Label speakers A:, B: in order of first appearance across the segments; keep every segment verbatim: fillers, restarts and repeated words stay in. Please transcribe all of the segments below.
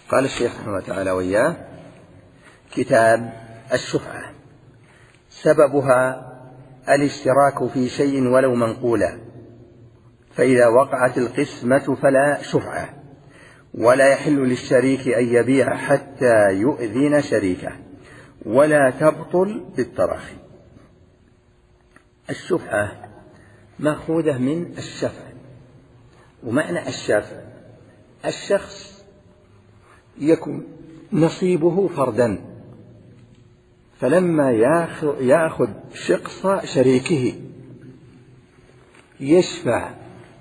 A: قال الشيخ رحمه الله تعالى وإياه: كتاب الشفعة. سببها الاشتراك في شيء ولو منقولا، فإذا وقعت القسمة فلا شفعة، ولا يحل للشريك أن يبيع حتى يؤذن شريكه، ولا تبطل بالتراخي. الشفعة مأخوذة من الشفع، ومعنى الشفع الشخص يكون نصيبه فردا، فلما يأخذ شقص شريكه يشفع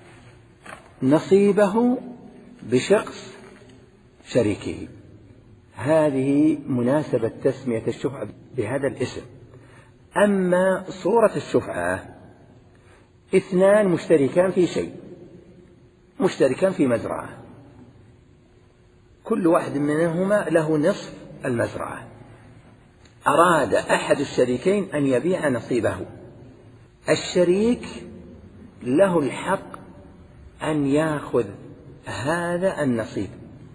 A: نصيبه بشقص شريكه. هذه مناسبة تسمية الشفعة بهذا الاسم. أما صورة الشفعة: اثنان مشتركان في شيء، مشتركان في مزرعة، كل واحد منهما له نصف المزرعة، أراد أحد الشريكين أن يبيع نصيبه، الشريك له الحق أن يأخذ هذا النصيب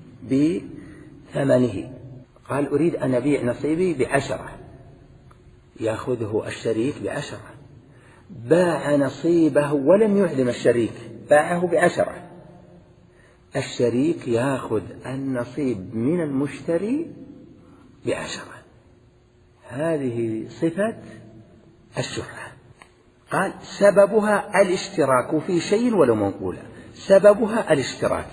A: بثمنه. قال: أريد أن أبيع نصيبي بعشرة، يأخذه الشريك بعشرة. باع نصيبه ولم يعلم الشريك، باعه بعشرة، الشريك يأخذ النصيب من المشتري بعشرة. هذه صفة الشفعة. قال: سببها الاشتراك في شيء ولو منقولا. سببها الاشتراك،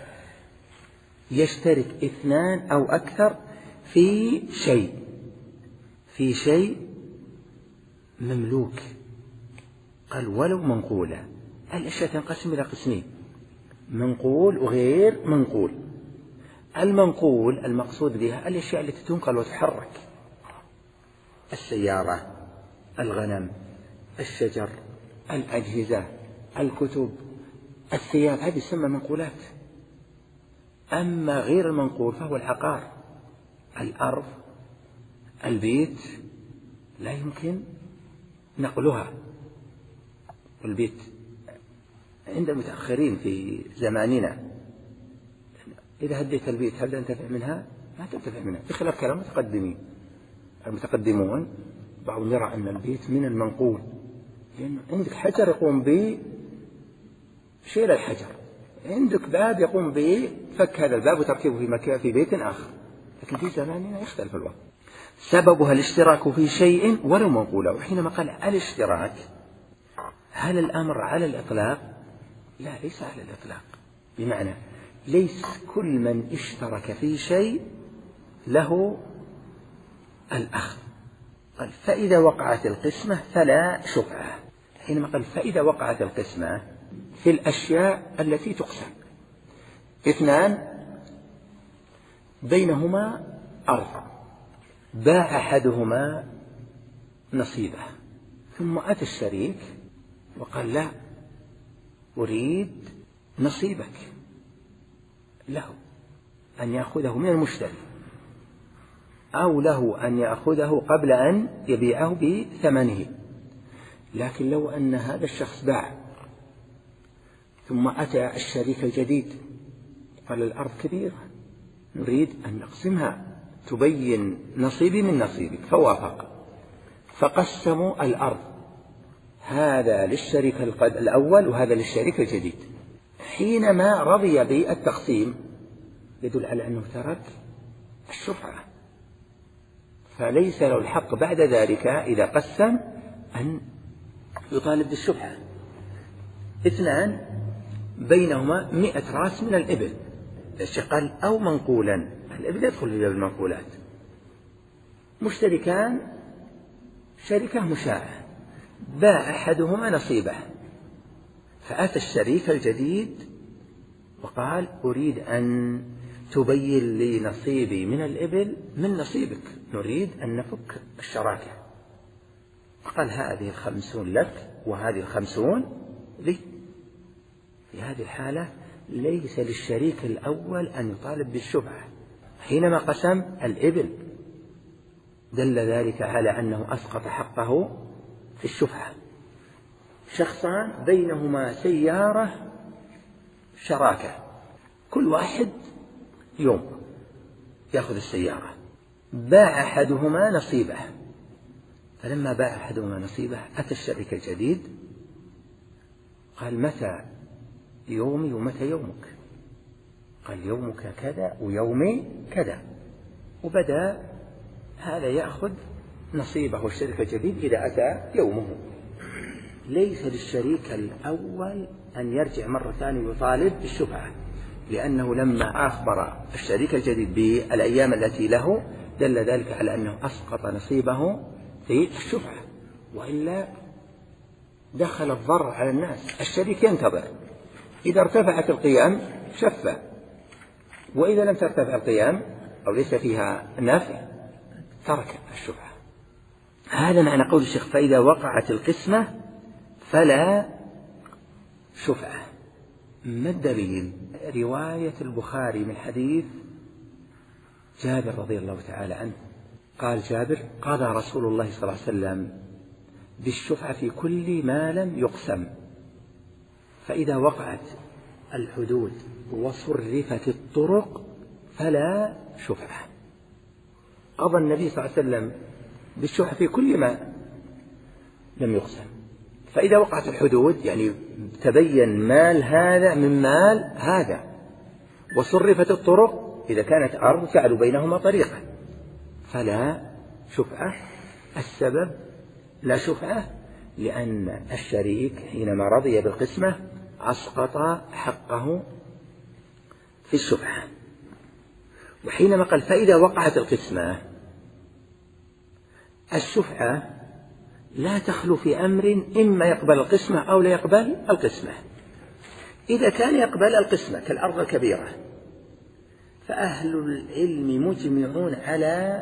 A: يشترك اثنان أو أكثر في شيء، في شيء مملوك. قال: ولو منقولا. الأشياء تنقسم إلى قسمين: منقول وغير منقول. المنقول المقصود بها الأشياء التي تنقل وتحرك: السيارة، الغنم، الشجر، الأجهزة، الكتب، الثياب، هذه تسمى منقولات. أما غير المنقول فهو العقار، الأرض، البيت لا يمكن نقلها. البيت عند المتأخرين في زماننا إذا هديت البيت هل تنتفع منها؟ ما تنتفع منها، بخلاف كلام المتقدمين. المتقدمون بعضهم يرى أن البيت من المنقول، لأن عندك حجر يقوم بشيل الحجر، عندك باب يقوم بفك هذا الباب وتركيبه في مكان في بيت آخر، لكن في زماننا يختلف الوضع. سببها الاشتراك في شيء ولو منقولا. وحينما قال الاشتراك، هل الأمر على الإطلاق؟ لا، ليس على الإطلاق، بمعنى ليس كل من اشترك في شيء له الأخذ. قال: فإذا وقعت القسمة فلا شفعة. حينما قال فإذا وقعت القسمة في الأشياء التي تقسم: اثنان بينهما أرض، باع أحدهما نصيبه، ثم أتى الشريك وقال: لا، أريد نصيبك، له أن يأخذه من المشتري، أو له أن يأخذه قبل أن يبيعه بثمنه. لكن لو أن هذا الشخص باع ثم أتى الشريك الجديد قال: الأرض كبيرة، نريد أن نقسمها، تبين نصيبي من نصيبك، فوافق، فقسموا الأرض، هذا للشريك الأول وهذا للشريك الجديد. حينما رضي بالتقسيم يدل على أنه ترك الشفعة، فليس له الحق بعد ذلك إذا قسم أن يطالب بالشفعة. اثنان بينهما مئة رأس من الإبل، قال: أو منقولا، الإبل يدخل في باب المنقولات. مشتركان، شركة مشاعة، باع أحدهما نصيبه، فأتى الشريك الجديد وقال: أريد أن تبين لي نصيبي من الإبل من نصيبك، نريد أن نفك الشراكة. قال: هذه الخمسون لك وهذه الخمسون لي. في هذه الحالة ليس للشريك الأول أن يطالب بالشفعة. حينما قسم الإبل دل ذلك على أنه أسقط حقه في الشفعة. شخصان بينهما سيارة شراكة، كل واحد يوم، يأخذ السيارة، باع أحدهما نصيبه، فلما باع أحدهما نصيبه أتى الشريك الجديد قال متى يومي ومتى يومك؟ قال يومك كذا ويومي كذا، وبدأ هذا يأخذ نصيبه الشريك الجديد إذا أتى يومه. ليس للشريك الأول أن يرجع مرة ثانية يطالب بالشفعة، لأنه لما أخبر الشريك الجديد بالأيام التي له دل ذلك على أنه أسقط نصيبه في الشفعة، وإلا دخل الضرر على الناس. الشريك ينتظر، إذا ارتفعت القيم شفع، وإذا لم ترتفع القيم أو ليس فيها نفع ترك الشفعة. هذا معنى قول الشيخ فإذا وقعت القسمة فلا شفعة. ما الدليل؟ رواية البخاري من حديث جابر رضي الله تعالى عنه قال جابر قضى رسول الله صلى الله عليه وسلم بالشفعة في كل ما لم يقسم، فإذا وقعت الحدود وصرفت الطرق فلا شفعة. قضى النبي صلى الله عليه وسلم بالشفعة في كل ما لم يقسم، فإذا وقعت الحدود يعني تبين مال هذا من مال هذا، وصرفت الطرق إذا كانت أرض جعلوا بينهما طريقة فلا شفعة. السبب لا شفعة لأن الشريك حينما رضي بالقسمة أسقط حقه في الشفعة. وحينما قال فإذا وقعت القسمة، الشفعة لا تخلو في أمر إما يقبل القسمة أو لا يقبل القسمة. إذا كان يقبل القسمة كالأرض الكبيرة فأهل العلم مجمعون على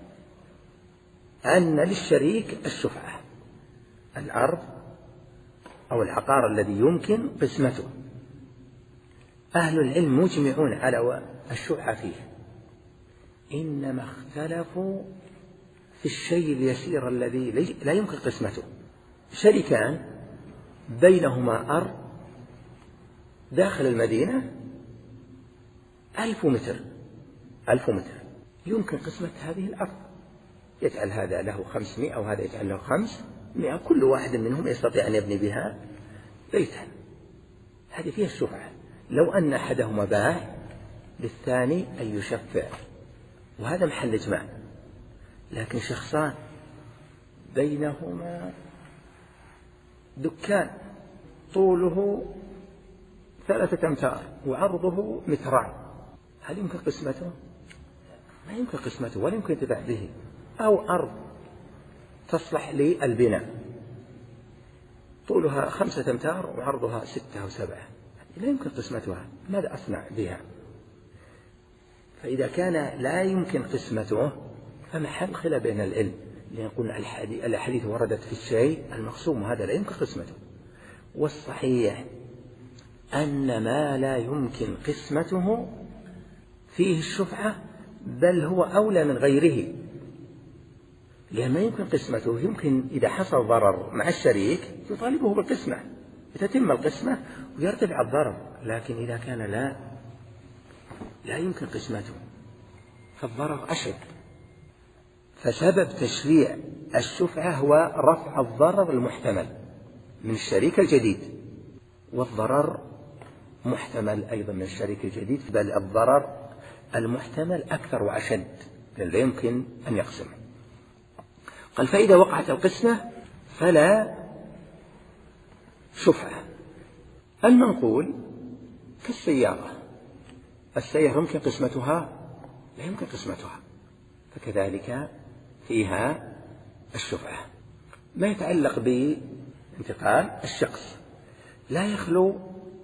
A: أن للشريك الشفعة. الأرض أو العقار الذي يمكن قسمته أهل العلم مجمعون على الشفعة فيه، إنما اختلفوا في الشيء اليسير الذي لا يمكن قسمته. شريكان بينهما أرض داخل المدينة ألف متر ألف متر يمكن قسمة هذه الأرض، يجعل هذا له خمسمائة وهذا يجعل له خمسمائة، كل واحد منهم يستطيع أن يبني بها بيتا. هذه فيها الشفعة. لو أن أحدهما باع للثاني أن يشفع، وهذا محل إجماع. لكن شخصان بينهما دكان طوله ثلاثة أمتار وعرضه متران، هل يمكن قسمته؟ ما يمكن قسمته ولا يمكن ينتفع به. أو أرض تصلح للبناء طولها خمسة أمتار وعرضها ستة أو سبعة، لا يمكن قسمتها، ماذا أصنع بها؟ فإذا كان لا يمكن قسمته فمحل خلاف بين العلم، لأن قلنا الأحاديث وردت في الشيء المقسوم وهذا لا يمكن قسمته. والصحيح أن ما لا يمكن قسمته فيه الشفعة، بل هو أولى من غيره، لأن ما يمكن قسمته يمكن إذا حصل ضرر مع الشريك يطالبه بالقسمة، تتم القسمة ويرتفع الضرر. لكن إذا كان لا لا يمكن قسمته فالضرر أشد. فسبب تشريع الشفعة هو رفع الضرر المحتمل من الشريك الجديد، والضرر محتمل أيضا من الشريك الجديد، بل الضرر المحتمل أكثر وأشد لا يمكن أن يقسم. قال فإذا وقعت القسمة فلا شفعة. المنقول كالسيارة، السيارة يمكن قسمتها لا يمكن قسمتها، فكذلك فيها الشفعة. ما يتعلق بانتقال الشخص لا يخلو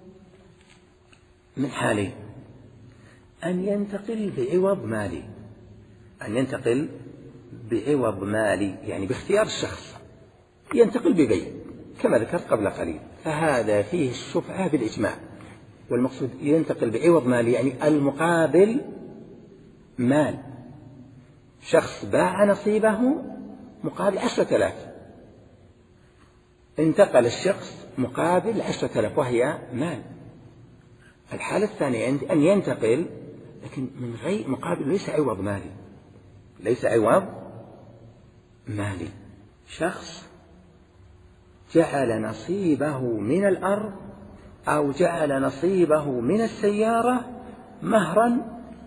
A: من حالين: أن ينتقل بعوض مالي، أن ينتقل بعوض مالي يعني باختيار الشخص ينتقل ببيع كما ذكرت قبل قليل، فهذا فيه الشفعة بالإجماع. والمقصود ينتقل بعوض مالي يعني المقابل مال، شخص باع نصيبه مقابل عشرة آلاف، انتقل الشخص مقابل عشرة آلاف وهي مال. الحالة الثانية أن ينتقل لكن من غير مقابل ليس عوض مالي، ليس عوض مالي. شخص جعل نصيبه من الأرض أو جعل نصيبه من السيارة مهرا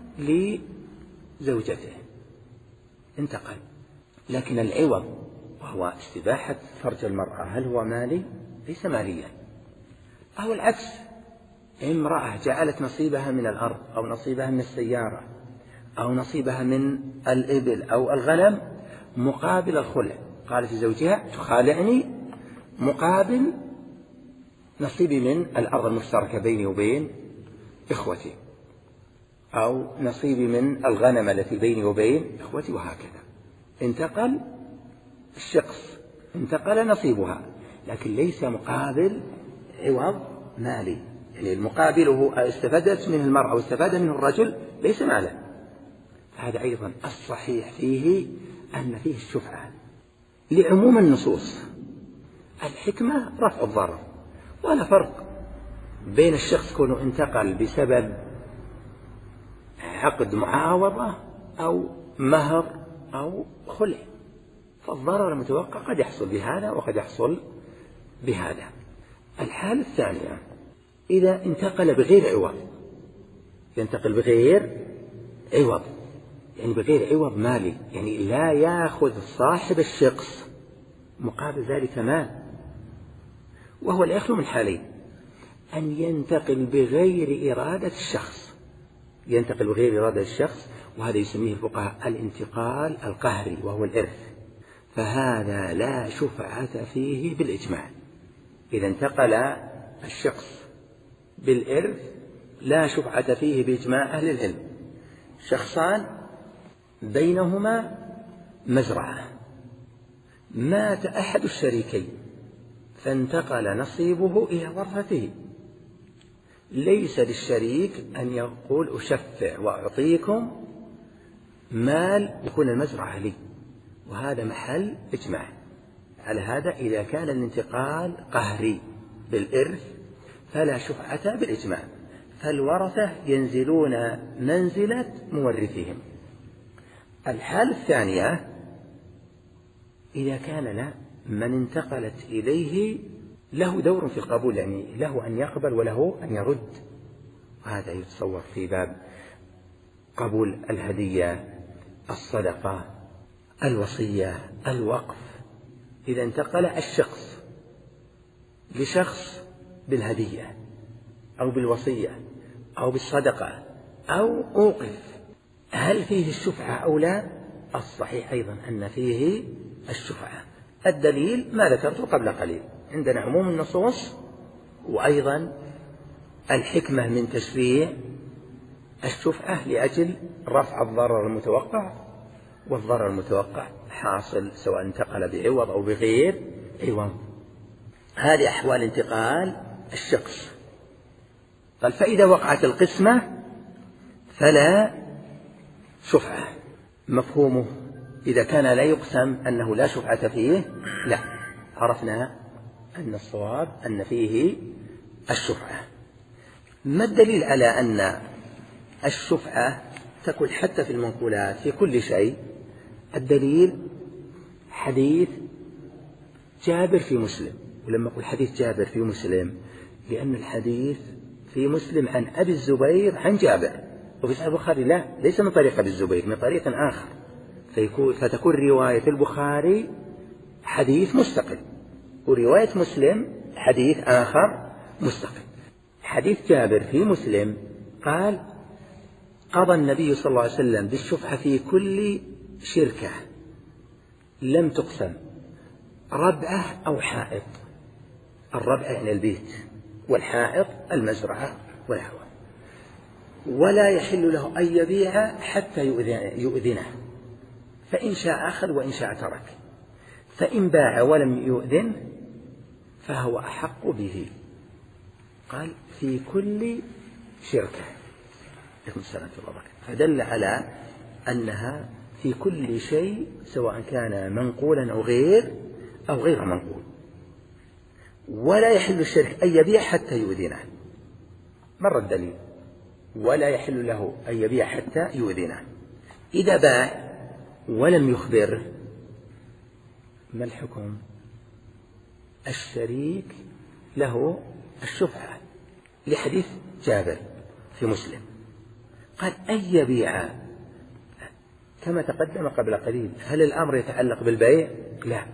A: لزوجته، انتقل، لكن العوض وهو استباحة فرج المرأة هل هو مالي؟ ليس ماليا. أو العكس، امرأة جعلت نصيبها من الأرض أو نصيبها من السيارة أو نصيبها من الإبل أو الغنم مقابل الخلع، قالت لزوجها تخالعني مقابل نصيبي من الأرض المشتركة بيني وبين إخوتي، أو نصيبي من الغنم التي بيني وبين إخوتي، وهكذا. انتقل الشخص، انتقل نصيبها، لكن ليس مقابل عوض مالي، يعني المقابله استفادت منه المرأة أو استفاد منه الرجل ليس مالا. هذا أيضا الصحيح فيه أن فيه الشفعة لعموم النصوص. الحكمة رفع الضرر، ولا فرق بين الشخص كونه انتقل بسبب عقد معاوضة أو مهر أو خلع، فالضرر المتوقع قد يحصل بهذا وقد يحصل بهذا. الحالة الثانية إذا انتقل بغير عوض، ينتقل بغير عوض يعني بغير عوض مالي، يعني لا يأخذ صاحب الشخص مقابل ذلك مال، وهو لا يخلو من حالين: أن ينتقل بغير إرادة الشخص، ينتقل بغير إرادة الشخص، وهذا يسميه الفقهاء الانتقال القهري وهو الإرث، فهذا لا شفعة فيه بالإجماع. إذا انتقل الشخص بالإرث لا شفعة فيه بإجماع أهل العلم. شخصان بينهما مزرعة، مات أحد الشريكين فانتقل نصيبه إلى ورثته، ليس للشريك أن يقول أشفع وأعطيكم مال يكون المزرعة لي، وهذا محل إجماع على هذا. إذا كان الانتقال قهري بالإرث فلا شفعة بالإجماع، فالورثة ينزلون منزلة مورثهم. الحالة الثانية إذا كان لا من انتقلت إليه له دور في القبول، يعني له أن يقبل وله أن يرد، وهذا يتصور في باب قبول الهدية، الصدقة، الوصية، الوقف. إذا انتقل الشخص لشخص بالهدية أو بالوصية أو بالصدقة أو أوقف، هل فيه الشفعة أو لا؟ الصحيح أيضا أن فيه الشفعة. الدليل ما ذكرته قبل قليل، عندنا عموم النصوص وأيضا الحكمة من تشريع الشفعة لأجل رفع الضرر المتوقع، والضرر المتوقع حاصل سواء انتقل بعوض أو بغير عوض. هذه أحوال انتقال الشخص. قال فإذا وقعت القسمة فلا شفعة. مفهومه إذا كان لا يقسم أنه لا شفعة فيه، لا، عرفنا أن الصواب أن فيه الشفعة. ما الدليل على أن الشفعة تكون حتى في المنقولات في كل شيء؟ الدليل حديث جابر في مسلم. ولما أقول حديث جابر في مسلم لأن الحديث في مسلم عن أبي الزبير عن جابر، وفي صحيح البخاري لا، ليس من طريق أبي الزبير، من طريق آخر، فيكون فتكون رواية البخاري حديث مستقل، ورواية مسلم حديث آخر مستقل. حديث جابر في مسلم قال قضى النبي صلى الله عليه وسلم بالشفعة في كل شركة لم تقسم، ربعة أو حائط. الربعة يعني البيت، والحائط المزرعة والهوى. ولا يحل له أن يبيع حتى يؤذنه، فإن شاء أخذ وإن شاء ترك، فإن باع ولم يؤذن فهو أحق به. قال في كل شركة، فدل على أنها في كل شيء سواء كان منقولا أو غير أو غير منقول. ولا يحل الشرك أن يبيع حتى يؤذنه. مر الدليل ولا يحل له أن يبيع حتى يؤذنه. إذا باع ولم يخبره ما الحكم؟ الشريك له الشفعة، لحديث جابر في مسلم قال أن يبيع، كما تقدم قبل قليل. هل الأمر يتعلق بالبيع؟ لا،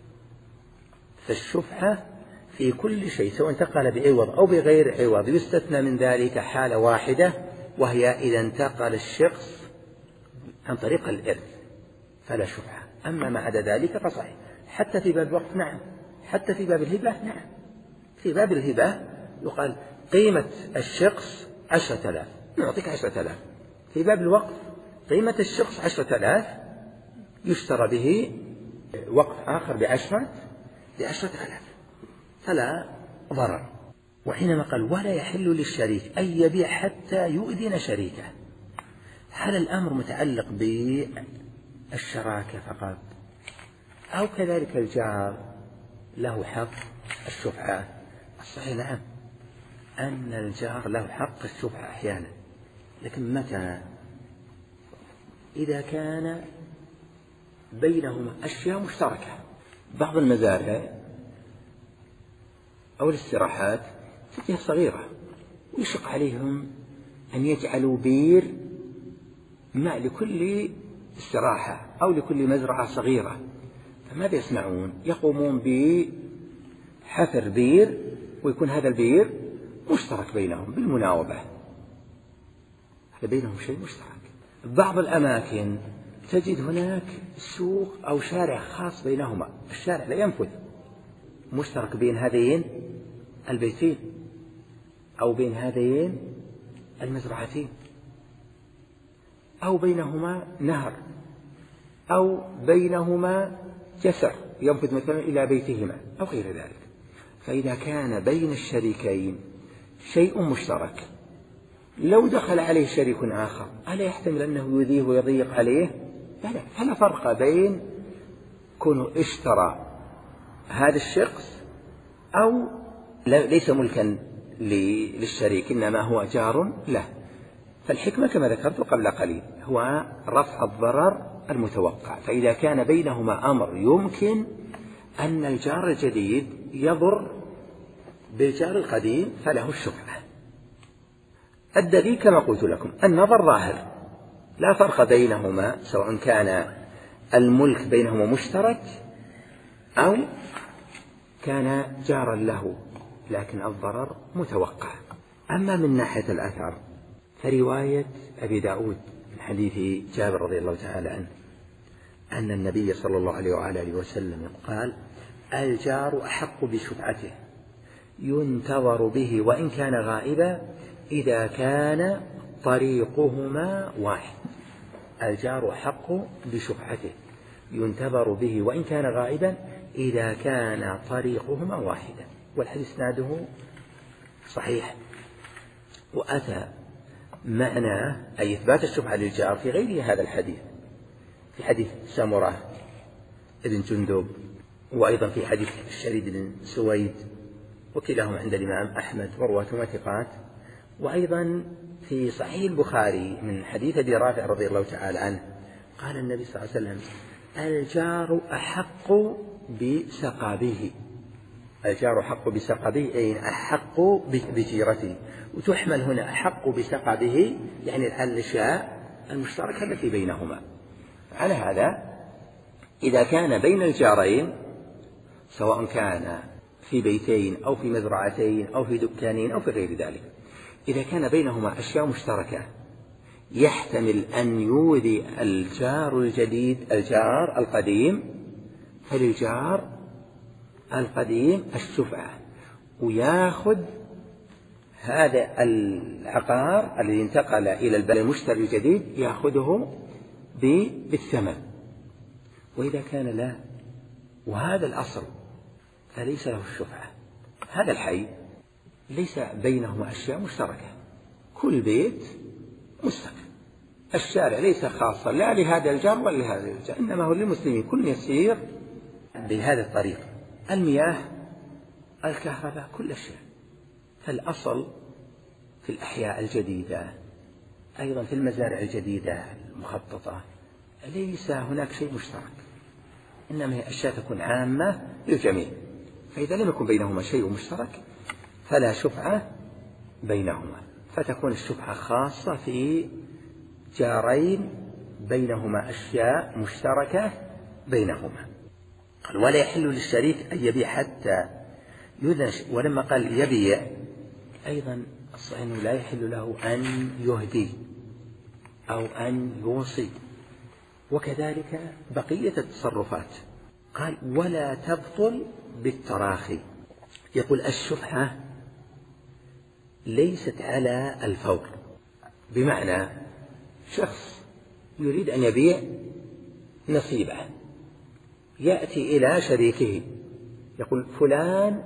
A: فالشفعة في كل شيء سواء انتقل بعوض أو بغير عوض، يستثنى من ذلك حالة واحدة، وهي إذا انتقل الشخص عن طريق الإرث فلا شفعة. أما ما عدا ذلك فصحيح. حتى في باب الوقف نعم، حتى في باب الهبة نعم. في باب الهبة يقال قيمة الشخص عشرة آلاف نعطيك عشرة آلاف. في باب الوقف قيمة الشخص عشرة آلاف يشترى به وقف آخر بعشرة بعشرة آلاف فلا ضرر. وحينما قال ولا يحل للشريك أن يبيع حتى يؤذن شريكه، هل الأمر متعلق بالشراكة فقط أو كذلك الجار له حق الشفعة؟ الصحيح نعم، أن الجار له حق الشفعة أحيانا، لكن متى؟ إذا كان بينهما أشياء مشتركة. بعض المزارع أو الاستراحات فتية صغيرة ويشق عليهم أن يجعلوا بير ماء لكل استراحة أو لكل مزرعة صغيرة، فماذا يصنعون؟ يقومون بحفر بير ويكون هذا البير مشترك بينهم بالمناوبة، هذا بينهم شيء مشترك. بعض الأماكن تجد هناك سوق أو شارع خاص بينهما، الشارع لا ينفذ، مشترك بين هذين البيتين أو بين هذين المزرعتين، أو بينهما نهر أو بينهما جسر ينفذ مثلا إلى بيتهما أو غير ذلك. فإذا كان بين الشريكين شيء مشترك لو دخل عليه شريك آخر ألا يحتمل أنه يؤذيه ويضيق عليه؟ لا، فلا فرق بين كونه اشترى هذا الشخص أو ليس ملكا للشريك إنما هو جار له. فالحكمة كما ذكرت قبل قليل هو رفع الضرر المتوقع. فإذا كان بينهما أمر يمكن أن الجار الجديد يضر بالجار القديم فله الشفعة. الدليل كما قلت لكم النظر ظاهر، لا فرق بينهما سواء كان الملك بينهما مشترك أو كان جارا له، لكن الضرر متوقع. أما من ناحية الأثر فرواية أبي داود من حديث جابر رضي الله تعالى عنه أن النبي صلى الله عليه وآله وسلم قال الجار أحق بشفعته ينتظر به وإن كان غائبا إذا كان طريقهما واحد. الجار أحق بشفعته ينتظر به وإن كان غائبا إذا كان طريقهما واحدا. والحديث اسناده صحيح، وأتى معناه أي إثبات الشفعة للجار في غير هذا الحديث، في حديث سمرة ابن جندب، وأيضا في حديث الشريد بن سويد، وكلاهما عند الإمام أحمد ورواتهما ثقات، وأيضا في صحيح البخاري من حديث أبي رافع رضي الله تعالى عنه قال النبي صلى الله عليه وسلم الجار أحق بسقابه. الجار أحق بسقابه أي أحق بجيرته، وتحمل هنا أحق بسقابه يعني على الأشياء المشتركة التي بينهما. على هذا إذا كان بين الجارين سواء كان في بيتين أو في مزرعتين أو في دكانين أو في غير ذلك، إذا كان بينهما أشياء مشتركة يحتمل أن يؤذي الجار الجديد الجار القديم، فللجار القديم الشفعة ويأخذ هذا العقار الذي انتقل إلى البلد المشتري الجديد يأخذه بالثمن. وإذا كان لا وهذا الأصل فليس له الشفعة. هذا الحي ليس بينهما أشياء مشتركة، كل بيت مستقل، الشارع ليس خاصا لا لهذا الجار ولا لهذا الجار، إنما هو للمسلمين كل يسير بهذا الطريق، المياه الكهرباء كل شيء. فالأصل في الأحياء الجديدة أيضا في المزارع الجديدة المخططة ليس هناك شيء مشترك، إنما هي أشياء تكون عامة للجميع، فإذا لم يكن بينهما شيء مشترك فلا شفعة بينهما، فتكون الشفعة خاصة في جارين بينهما أشياء مشتركة بينهما. قال ولا يحل للشريك أن يبيع حتى يذن، ولما قال يبيع أيضا الصحيح أنه لا يحل له أن يهدي أو أن يوصي، وكذلك بقية التصرفات. قال ولا تبطل بالتراخي. يقول الشفعة ليست على الفور، بمعنى شخص يريد أن يبيع نصيبه، يأتي إلى شريكه يقول فلان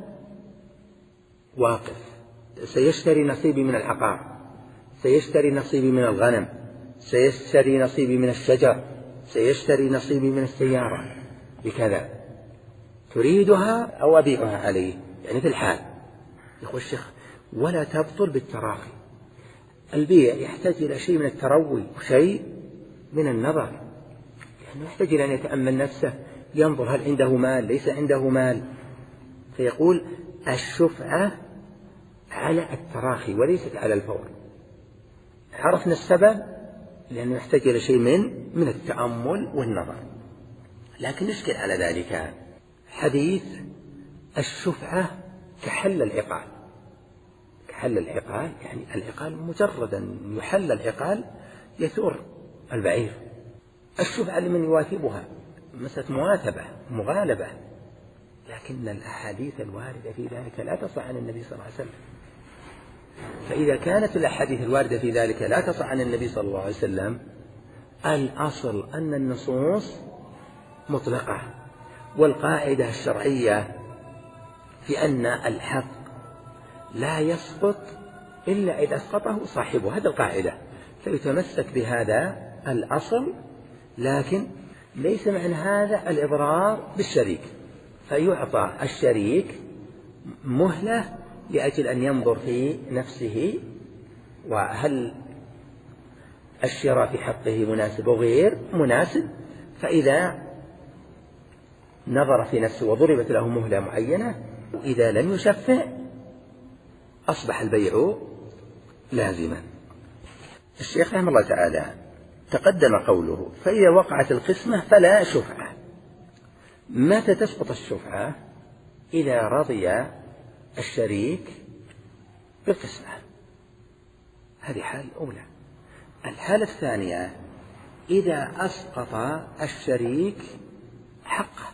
A: واقف سيشتري نصيبي من العقار، سيشتري نصيبي من الغنم، سيشتري نصيبي من الشجر، سيشتري نصيبي من السيارة بكذا، تريدها أو أبيعها عليه، يعني في الحال. يقول الشيخ ولا تبطل بالتراخي. البيع يحتاج إلى شيء من التروي وشيء من النظر، يعني يحتاج إلى أن يتأمل نفسه، ينظر هل عنده مال ليس عنده مال. فيقول الشفعة على التراخي وليست على الفور. عرفنا السبب لأنه يحتاج إلى شيء من من التأمل والنظر. لكن نشكل على ذلك حديث الشفعة كحل العقال. كحل العقال يعني العقال مجرد أن يحل العقال يثور البعير. الشفعة لمن يواثبها مسألة مواثبة مغالبة، لكن الأحاديث الواردة في ذلك لا تصح عن النبي صلى الله عليه وسلم. فإذا كانت الأحاديث الواردة في ذلك لا تصح عن النبي صلى الله عليه وسلم، الأصل أن النصوص مطلقة، والقاعدة الشرعية في أن الحق لا يسقط إلا إذا أسقطه صاحبه، هذا القاعدة، فيتمسك بهذا الأصل، لكن ليس معنى هذا الإضرار بالشريك، فيعطى الشريك مهلة لأجل أن ينظر في نفسه وهل الشراء في حقه مناسب وغير مناسب، فإذا نظر في نفسه وضربت له مهلة معينة إذا لم يشفع أصبح البيع لازما. الشيخ رحمه الله تعالى تقدم قوله فإذا وقعت القسمة فلا شفعة. متى تسقط الشفعة؟ إذا رضي الشريك بالقسمة، هذه حال أولى. الحالة الثانية إذا أسقط الشريك حقه،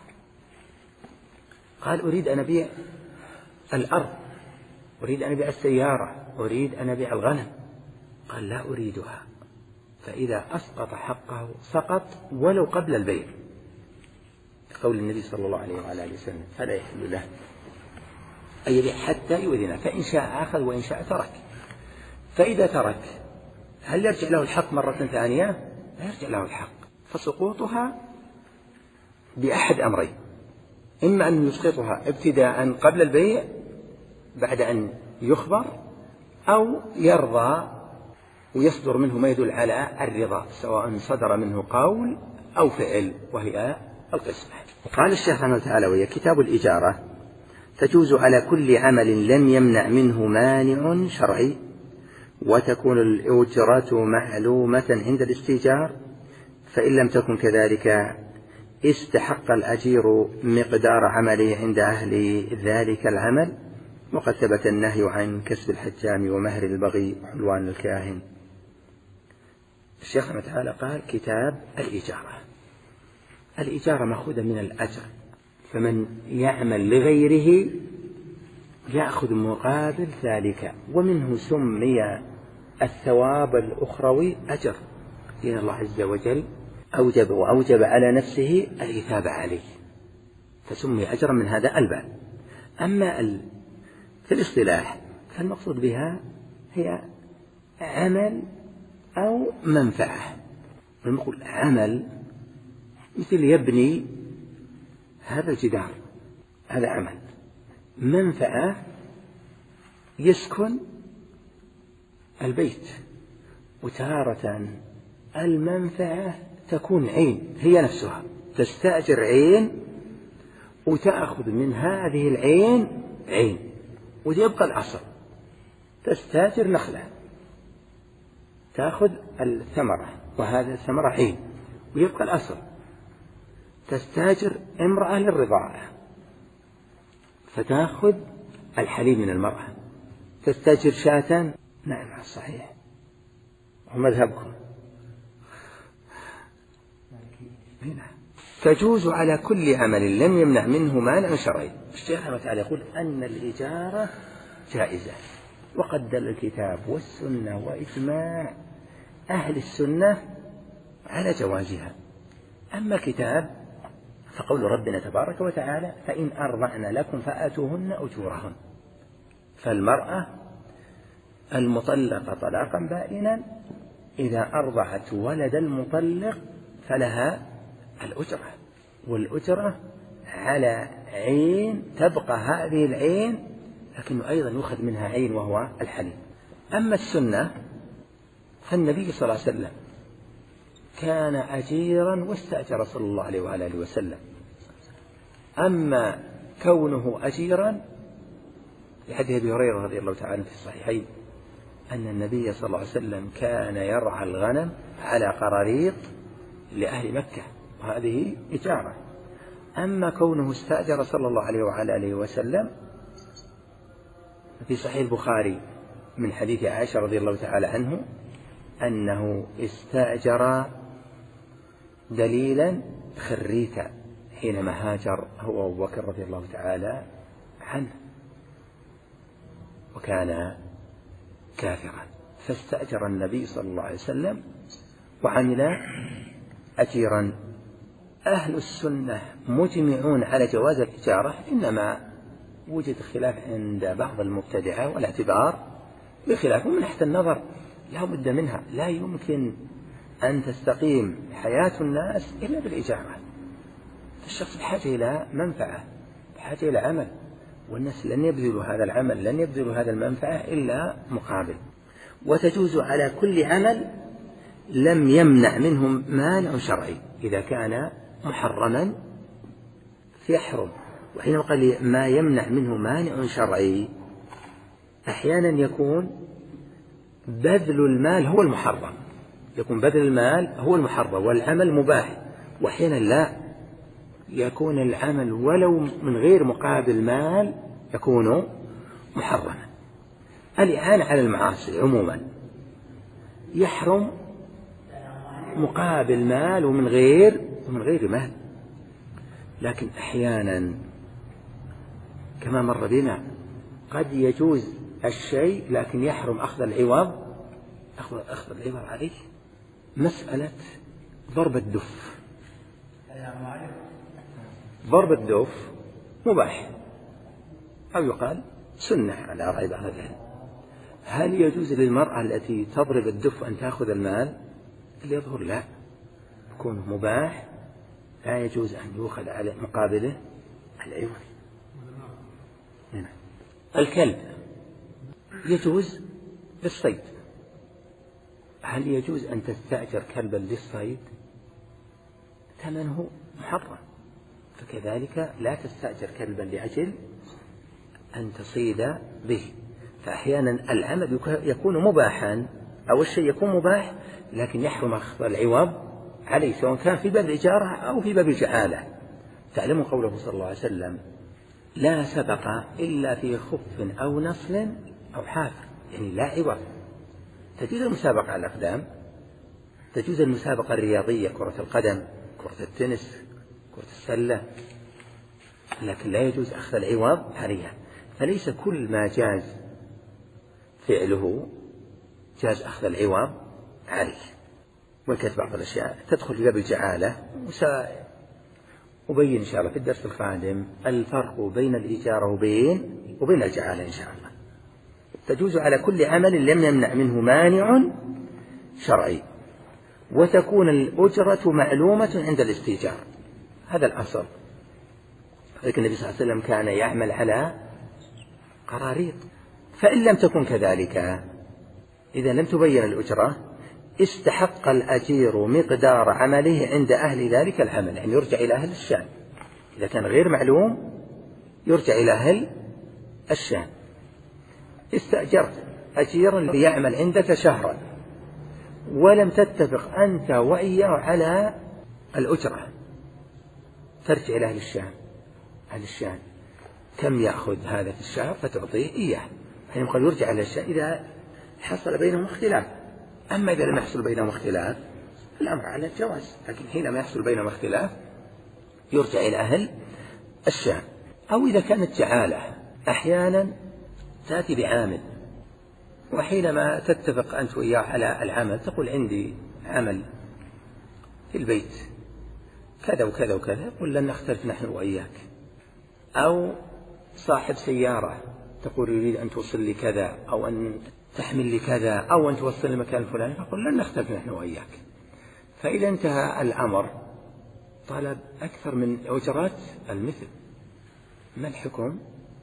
A: قال أريد أن أبيع الأرض، أريد أن أبيع السيارة، أريد أن أبيع الغنم، قال لا أريدها، فإذا أسقط حقه سقط ولو قبل البيع، قول النبي صلى الله عليه وعلى آله وسلم فلا يحل له أن يبيع حتى يؤذنه، فإن شاء أخذ وإن شاء ترك. فإذا ترك هل يرجع له الحق مرة ثانية؟ لا يرجع له الحق، فسقوطها بأحد أمرين: إما أن يسقطها ابتداء قبل البيع بعد أن يخبر، أو يرضى ويصدر منه ما يدل على الرضا، سواء صدر منه قول أو فعل، وهي القسمة. قال الشيخ رحمه الله تعالى وهي كتاب الإجارة تجوز على كل عمل لم يمنع منه مانع شرعي، وتكون الأجرة معلومة عند الاستئجار، فإن لم تكن كذلك استحق الأجير مقدار عمله عند أهل ذلك العمل، وقد ثبت النهي عن كسب الحجام ومهر البغي وحلوان الكاهن. الشيخ رحمه الله تعالى قال كتاب الإجارة. الإجارة مأخوذة من الأجر، فمن يعمل لغيره يأخذ مقابل ذلك، ومنه سمي الثواب الأخروي أجر، لأن الله عز وجل أوجب وأوجب على نفسه الإثابة عليه، فسمي أجرا من هذا الباب. أما في الاصطلاح فالمقصود بها هي عمل أو منفعة. نقول عمل مثل يبني هذا الجدار، هذا عمل. منفعة يسكن البيت وتارة المنفعة تكون عين هي نفسها، تستأجر عين وتأخذ من هذه العين عين ويبقى الأصل. تستأجر نخلة تأخذ الثمرة وهذه الثمرة عين ويبقى الأصل. تستأجر امرأة للرضاعة فتأخذ الحليب من المرأة. تستأجر شاة، نعم صحيح ومذهبكم. تجوز على كل عمل لم يمنع منه مانع شرعي. الشيخ رحمه الله تعالى يقول أن الإجارة جائزة، وقد دل الكتاب والسنة وإجماع أهل السنة على جوازها. أما الكتاب فقول ربنا تبارك وتعالى فإن أرضعن لكم فآتوهن أجورهن. فالمرأة المطلقة طلاقا بائنا إذا أرضعت ولد المطلق فلها الأجرة، والأجرة على عين تبقى هذه العين، لكنه أيضا يؤخذ منها عين وهو الحليب. أما السنة فالنبي صلى الله عليه وسلم كان أجيرا واستأجر صلى الله عليه وآله وسلم. أما كونه أجيرا لحديث أبي هريرة رضي الله تعالى في الصحيحين أن النبي صلى الله عليه وسلم كان يرعى الغنم على قراريط لأهل مكة، وهذه إجارة. أما كونه استأجر صلى الله عليه وعلى آله وسلم في صحيح البخاري من حديث عائشة رضي الله تعالى عنه أنه استأجر دليلا خريتا حينما هاجر هو أبو بكر رضي الله تعالى عنه، وكان كافرا، فاستأجر النبي صلى الله عليه وسلم وعمل أجيرا. أهل السنة مجمعون على جواز الإجارة، إنما وجد خلاف عند بعض المبتدعة والاعتبار بخلاف من ناحية النظر لا بد منها. لا يمكن أن تستقيم حياة الناس إلا بالإجارة. الشخص بحاجة إلى منفعة، بحاجة إلى عمل، والناس لن يبذلوا هذا العمل، لن يبذلوا هذا المنفعة إلا مقابل. وتجوز على كل عمل لم يمنع منهم مانع شرعي. إذا كان محرما فيحرم. وحين قال ما يمنع منه مانع شرعي أحيانا يكون بذل المال هو المحرم، يكون بذل المال هو المحرم والعمل مباح، وحين لا يكون العمل ولو من غير مقابل مال يكون محرما. الإعانة على المعاصي عموما يحرم مقابل مال ومن غير ومن غير مال، لكن أحيانا كما مر بنا قد يجوز الشيء لكن يحرم أخذ العوض أخذ العوض عليه. مسألة ضرب الدف، ضرب الدف مباح أو يقال سنة على رأي بعض العلم. هل يجوز للمرأة التي تضرب الدف أن تأخذ المال؟ اللي يظهر لا، يكون مباح، لا يجوز أن يؤخذ على مقابله العوض. الكلب يجوز للصيد، هل يجوز أن تستأجر كلبا للصيد؟ ثمنه محرم، فكذلك لا تستأجر كلبا لأجل أن تصيد به. فأحيانا العمل يكون مباحا أو الشيء يكون مباح لكن يحرم أخذ العوض عليه، سواء كان في باب الإجارة أو في باب الجعالة. تعلموا قوله صلى الله عليه وسلم لا سبق إلا في خف أو نصل أو حافر، يعني لا عوض. تجوز المسابقة على الأقدام، تجوز المسابقة الرياضية كرة القدم، كرة التنس، كرة السلة، لكن لا يجوز أخذ العوض عليها. فليس كل ما جاز فعله جاز أخذ العوض عليه. وكذا بعض الأشياء تدخل في باب الجعالة، وأبين إن شاء الله في الدرس القادم الفرق بين الإجارة وبين وبين الجعالة إن شاء الله. تجوز على كل عمل لم يمنع منه مانع شرعي، وتكون الأجرة معلومة عند الاستئجار، هذا الأصل. لكن النبي صلى الله عليه وسلم كان يعمل على قراريط، فإن لم تكن كذلك إذا لم تبين الأجرة استحق الأجير مقدار عمله عند أهل ذلك العمل، يعني يرجع إلى أهل الشان. إذا كان غير معلوم يرجع إلى أهل الشان. استأجرت أجيرا ليعمل عندك شهرا ولم تتفق أنت وإياه على الأجرة، ترجع إلى أهل الشان. أهل الشان كم يأخذ هذا في الشهر فتعطيه إياه، يعني قد يرجع إلى الشان إذا حصل بينهم اختلاف. أما إذا لم يحصل بينهم اختلاف الأمر على الجواز، لكن حينما يحصل بينهم اختلاف يرجع إلى أهل الشان. أو إذا كانت جعالة، أحيانا تأتي بعامل وحينما تتفق أنت وإياه على العمل تقول عندي عمل في البيت كذا وكذا وكذا، يقول لن نختلف نحن وإياك. أو صاحب سيارة تقول يريد أن توصل لي كذا أو أن تحمل لي كذا أو أن توصل لي مكان فلاني، فقل لن نختلف نحن وإياك. فإذا انتهى الأمر طلب أكثر من أجرات المثل، ما الحكم؟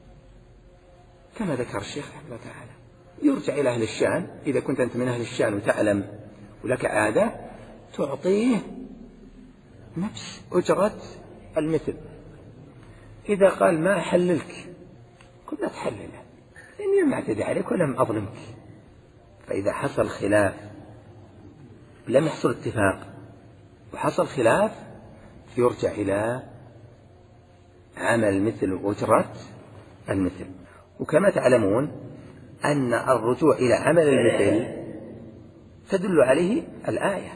A: كما ذكر الشيخ رحمه الله تعالى يرجع إلى أهل الشان. إذا كنت أنت من أهل الشان وتعلم ولك عادة تعطيه نفس أجرة المثل. إذا قال ما أحللك قل لا تحلله لأني لم أعتدي عليك ولم أظلمك. فإذا حصل خلاف لم يحصل اتفاق وحصل خلاف يرجع إلى عمل مثل وأجرة المثل. وكما تعلمون أن الرجوع إلى عمل المثل تدل عليه الآية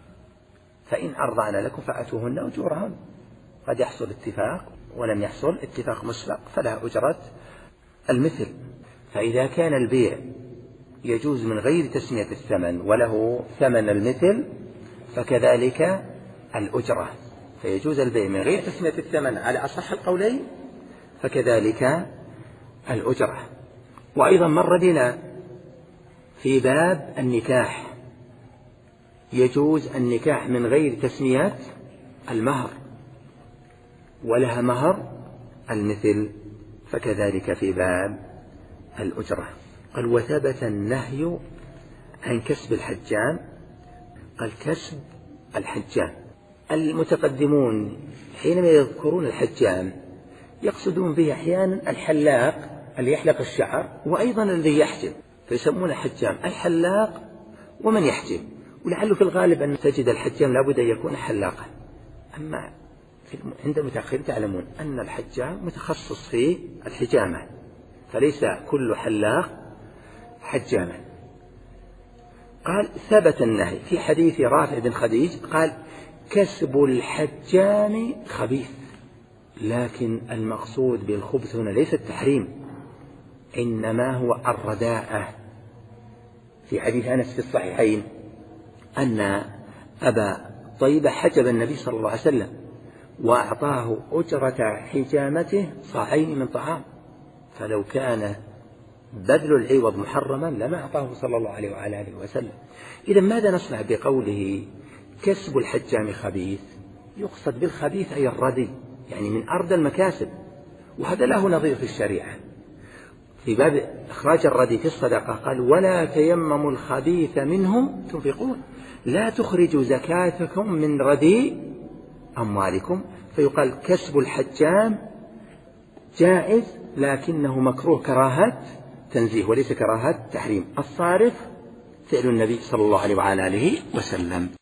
A: فإن أرضعن لكم فأتوهن أجورهن. قد يحصل اتفاق ولم يحصل اتفاق مسبق فلا أجرة المثل. فإذا كان البيع يجوز من غير تسمية الثمن وله ثمن المثل فكذلك الأجرة، فيجوز البيع من غير تسمية الثمن على أصح القولين فكذلك الأجرة. وأيضا مر بنا في باب النكاح يجوز النكاح من غير تسمية المهر ولها مهر المثل فكذلك في باب الأجرة. قال وثبت النهي عن كسب الحجام. قال كسب الحجام، المتقدمون حينما يذكرون الحجام يقصدون به أحيانا الحلاق اللي يحلق الشعر وأيضا الذي يحجب، فيسمونه حجام الحلاق ومن يحجب. ولعله في الغالب أن تجد الحجام لابد أن يكون حلاقا. أما عند المتأخرين تعلمون أن الحجام متخصص في الحجامة فليس كل حلاق حجاما. قال ثبت النهي في حديث رافع بن خديج قال كسب الحجام خبيث، لكن المقصود بالخبث هنا ليس التحريم إنما هو الرداءة. في حديث أنس في الصحيحين أن أبا طيبة حجب النبي صلى الله عليه وسلم وأعطاه أجرة حجامته صاعين من طعام، فلو كان بذل العوض محرما لما أعطاه صلى الله عليه وعلى آله وسلم. إذا ماذا نصنع بقوله كسب الحجام خبيث؟ يقصد بالخبيث أي الردي، يعني من أردى المكاسب، وهذا له نظير في الشريعة. في باب إخراج الردي في الصدقة قال ولا تيمموا الخبيث منه تنفقون، لا تخرجوا زكاتكم من ردي أموالكم. فيقال كسب الحجام جائز لكنه مكروه كراهة تنزيه وليس كراهة تحريم. الصارف فعل النبي صلى الله عليه وعلى آله وسلم.